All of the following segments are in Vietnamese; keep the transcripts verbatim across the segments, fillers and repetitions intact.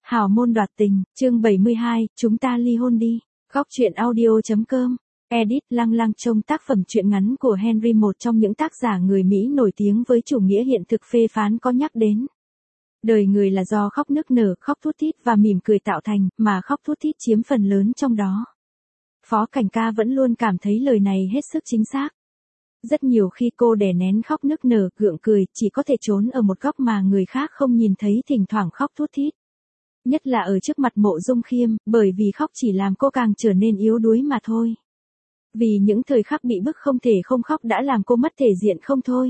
Hào môn đoạt tình, chương bảy mươi hai, chúng ta ly hôn đi. Góc truyện audio.com. Edit Lăng Lăng trong tác phẩm truyện ngắn của Henry, một trong những tác giả người Mỹ nổi tiếng với chủ nghĩa hiện thực phê phán có nhắc đến. Đời người là do khóc nức nở, khóc thút thít và mỉm cười tạo thành, mà khóc thút thít chiếm phần lớn trong đó. Phó Cảnh Ca vẫn luôn cảm thấy lời này hết sức chính xác. Rất nhiều khi cô đè nén khóc nức nở, gượng cười, chỉ có thể trốn ở một góc mà người khác không nhìn thấy, thỉnh thoảng khóc thút thít. Nhất là ở trước mặt Mộ Dung Khiêm, bởi vì khóc chỉ làm cô càng trở nên yếu đuối mà thôi. Vì những thời khắc bị bức không thể không khóc đã làm cô mất thể diện không thôi.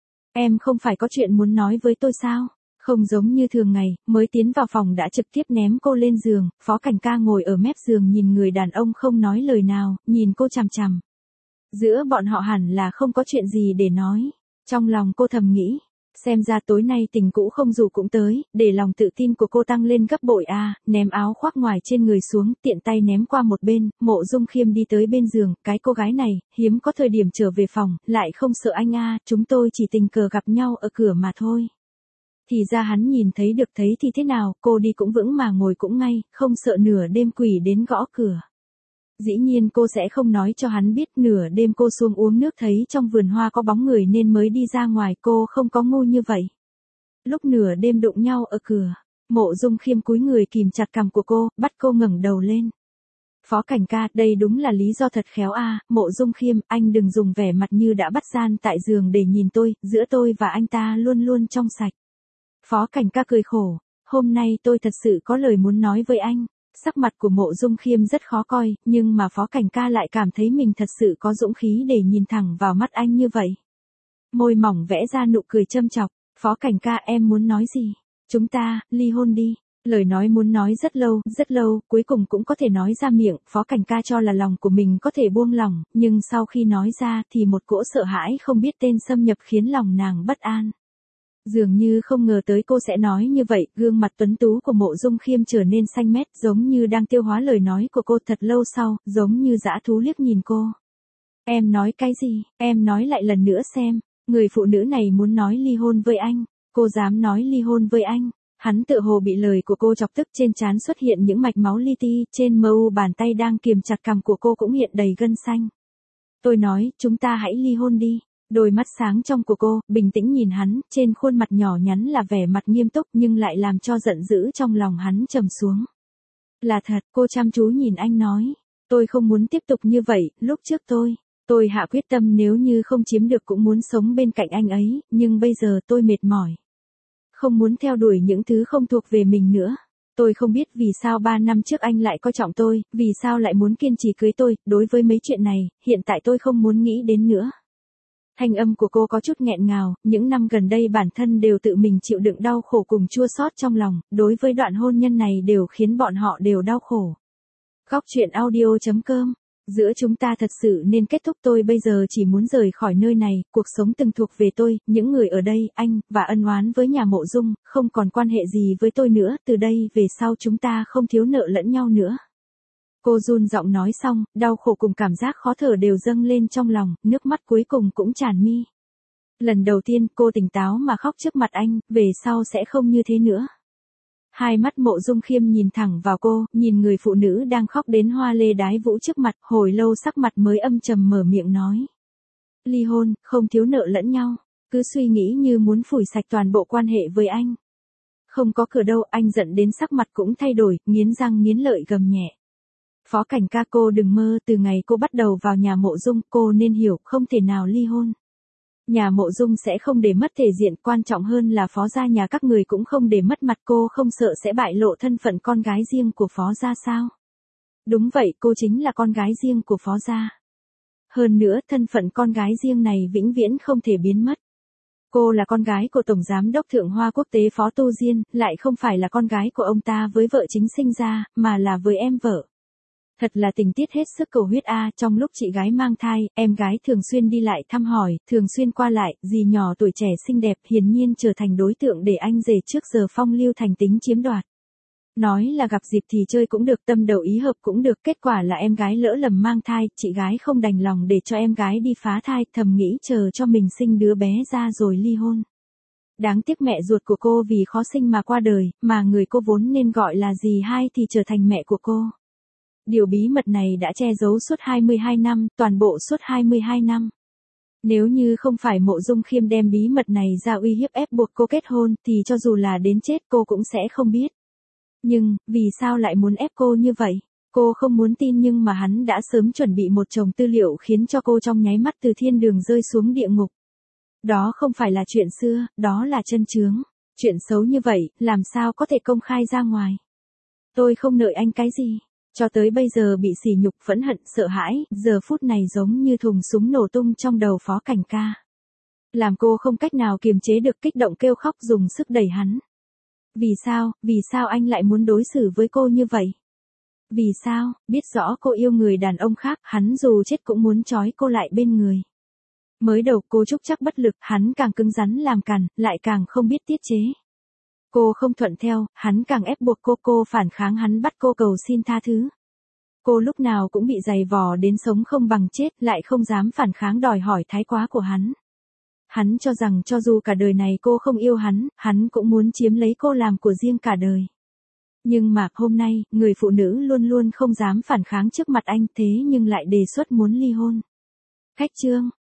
Em không phải có chuyện muốn nói với tôi sao? Không giống như thường ngày, mới tiến vào phòng đã trực tiếp ném cô lên giường, Phó Cảnh Ca ngồi ở mép giường nhìn người đàn ông không nói lời nào, nhìn cô chằm chằm. Giữa bọn họ hẳn là không có chuyện gì để nói. Trong lòng cô thầm nghĩ. Xem ra tối nay tình cũ không dù cũng tới, để lòng tự tin của cô tăng lên gấp bội a, à, ném áo khoác ngoài trên người xuống, tiện tay ném qua một bên, Mộ Dung Khiêm đi tới bên giường, cái cô gái này, hiếm có thời điểm trở về phòng, lại không sợ anh a, à, chúng tôi chỉ tình cờ gặp nhau ở cửa mà thôi. Thì ra hắn nhìn thấy được, thấy thì thế nào, cô đi cũng vững mà ngồi cũng ngay, không sợ nửa đêm quỷ đến gõ cửa. Dĩ nhiên cô sẽ không nói cho hắn biết, nửa đêm cô xuống uống nước thấy trong vườn hoa có bóng người nên mới đi ra ngoài, cô không có ngu như vậy. Lúc nửa đêm đụng nhau ở cửa, Mộ Dung Khiêm cúi người kìm chặt cằm của cô, bắt cô ngẩng đầu lên. Phó Cảnh Ca, đây đúng là lý do thật khéo a, à, Mộ Dung Khiêm, anh đừng dùng vẻ mặt như đã bắt gian tại giường để nhìn tôi, giữa tôi và anh ta luôn luôn trong sạch. Phó Cảnh Ca cười khổ, hôm nay tôi thật sự có lời muốn nói với anh. Sắc mặt của Mộ Dung Khiêm rất khó coi, nhưng mà Phó Cảnh Ca lại cảm thấy mình thật sự có dũng khí để nhìn thẳng vào mắt anh như vậy. Môi mỏng vẽ ra nụ cười châm chọc, Phó Cảnh Ca, em muốn nói gì? Chúng ta, ly hôn đi. Lời nói muốn nói rất lâu, rất lâu, cuối cùng cũng có thể nói ra miệng, Phó Cảnh Ca cho là lòng của mình có thể buông lỏng, nhưng sau khi nói ra thì một cỗ sợ hãi không biết tên xâm nhập khiến lòng nàng bất an. Dường như không ngờ tới cô sẽ nói như vậy, gương mặt tuấn tú của Mộ Dung Khiêm trở nên xanh mét, giống như đang tiêu hóa lời nói của cô. Thật lâu sau, giống như dã thú liếc nhìn cô. Em nói cái gì, em nói lại lần nữa xem, người phụ nữ này muốn nói ly hôn với anh, cô dám nói ly hôn với anh. Hắn tự hồ bị lời của cô chọc tức, trên trán xuất hiện những mạch máu li ti, trên mờ u bàn tay đang kiềm chặt cằm của cô cũng hiện đầy gân xanh. Tôi nói, chúng ta hãy ly hôn đi. Đôi mắt sáng trong của cô, bình tĩnh nhìn hắn, trên khuôn mặt nhỏ nhắn là vẻ mặt nghiêm túc nhưng lại làm cho giận dữ trong lòng hắn trầm xuống. Là thật, cô chăm chú nhìn anh nói. Tôi không muốn tiếp tục như vậy, lúc trước tôi, tôi hạ quyết tâm nếu như không chiếm được cũng muốn sống bên cạnh anh ấy, nhưng bây giờ tôi mệt mỏi. Không muốn theo đuổi những thứ không thuộc về mình nữa. Tôi không biết vì sao ba năm trước anh lại coi trọng tôi, vì sao lại muốn kiên trì cưới tôi, đối với mấy chuyện này, hiện tại tôi không muốn nghĩ đến nữa. Thanh âm của cô có chút nghẹn ngào, những năm gần đây bản thân đều tự mình chịu đựng đau khổ cùng chua xót trong lòng, đối với đoạn hôn nhân này đều khiến bọn họ đều đau khổ. Góc truyện audio.com. Giữa chúng ta thật sự nên kết thúc, tôi bây giờ chỉ muốn rời khỏi nơi này, cuộc sống từng thuộc về tôi, những người ở đây, anh, và ân oán với nhà Mộ Dung, không còn quan hệ gì với tôi nữa, từ đây về sau chúng ta không thiếu nợ lẫn nhau nữa. Cô run giọng nói xong, đau khổ cùng cảm giác khó thở đều dâng lên trong lòng, nước mắt cuối cùng cũng tràn mi. Lần đầu tiên cô tỉnh táo mà khóc trước mặt anh, về sau sẽ không như thế nữa. Hai mắt Mộ Dung Khiêm nhìn thẳng vào cô, nhìn người phụ nữ đang khóc đến hoa lê đái vũ trước mặt, hồi lâu sắc mặt mới âm trầm mở miệng nói. Ly hôn, không thiếu nợ lẫn nhau, cứ suy nghĩ như muốn phủi sạch toàn bộ quan hệ với anh. Không có cửa đâu, anh giận đến sắc mặt cũng thay đổi, nghiến răng nghiến lợi gầm nhẹ. Phó Cảnh Ca, cô đừng mơ, từ ngày cô bắt đầu vào nhà Mộ Dung, cô nên hiểu, không thể nào ly hôn. Nhà Mộ Dung sẽ không để mất thể diện, quan trọng hơn là Phó gia nhà các người cũng không để mất mặt, cô không sợ sẽ bại lộ thân phận con gái riêng của Phó gia sao? Đúng vậy, cô chính là con gái riêng của Phó gia. Hơn nữa, thân phận con gái riêng này vĩnh viễn không thể biến mất. Cô là con gái của Tổng Giám đốc Thượng Hoa Quốc tế Phó Tu Diên, lại không phải là con gái của ông ta với vợ chính sinh ra, mà là với em vợ. Thật là tình tiết hết sức cầu huyết a, à, trong lúc chị gái mang thai, em gái thường xuyên đi lại thăm hỏi, thường xuyên qua lại, dì nhỏ tuổi trẻ xinh đẹp hiển nhiên trở thành đối tượng để anh rể trước giờ phong lưu thành tính chiếm đoạt. Nói là gặp dịp thì chơi cũng được, tâm đầu ý hợp cũng được, kết quả là em gái lỡ lầm mang thai, chị gái không đành lòng để cho em gái đi phá thai, thầm nghĩ chờ cho mình sinh đứa bé ra rồi ly hôn. Đáng tiếc mẹ ruột của cô vì khó sinh mà qua đời, mà người cô vốn nên gọi là dì hai thì trở thành mẹ của cô. Điều bí mật này đã che giấu suốt hai mươi hai năm, toàn bộ suốt hai mươi hai năm. Nếu như không phải Mộ Dung Khiêm đem bí mật này ra uy hiếp ép buộc cô kết hôn, thì cho dù là đến chết cô cũng sẽ không biết. Nhưng, vì sao lại muốn ép cô như vậy? Cô không muốn tin nhưng mà hắn đã sớm chuẩn bị một chồng tư liệu khiến cho cô trong nháy mắt từ thiên đường rơi xuống địa ngục. Đó không phải là chuyện xưa, đó là chân chướng. Chuyện xấu như vậy, làm sao có thể công khai ra ngoài? Tôi không nợ anh cái gì. Cho tới bây giờ bị sỉ nhục, phẫn hận, sợ hãi, giờ phút này giống như thùng súng nổ tung trong đầu Phó Cảnh Ca. Làm cô không cách nào kiềm chế được kích động kêu khóc dùng sức đẩy hắn. Vì sao, vì sao anh lại muốn đối xử với cô như vậy? Vì sao, biết rõ cô yêu người đàn ông khác, hắn dù chết cũng muốn trói cô lại bên người. Mới đầu cô trúc chắc bất lực, hắn càng cứng rắn làm càn, lại càng không biết tiết chế. Cô không thuận theo, hắn càng ép buộc cô, cô phản kháng hắn bắt cô cầu xin tha thứ. Cô lúc nào cũng bị giày vò đến sống không bằng chết, lại không dám phản kháng đòi hỏi thái quá của hắn. Hắn cho rằng cho dù cả đời này cô không yêu hắn, hắn cũng muốn chiếm lấy cô làm của riêng cả đời. Nhưng mà hôm nay, người phụ nữ luôn luôn không dám phản kháng trước mặt anh thế nhưng lại đề xuất muốn ly hôn. Khách chương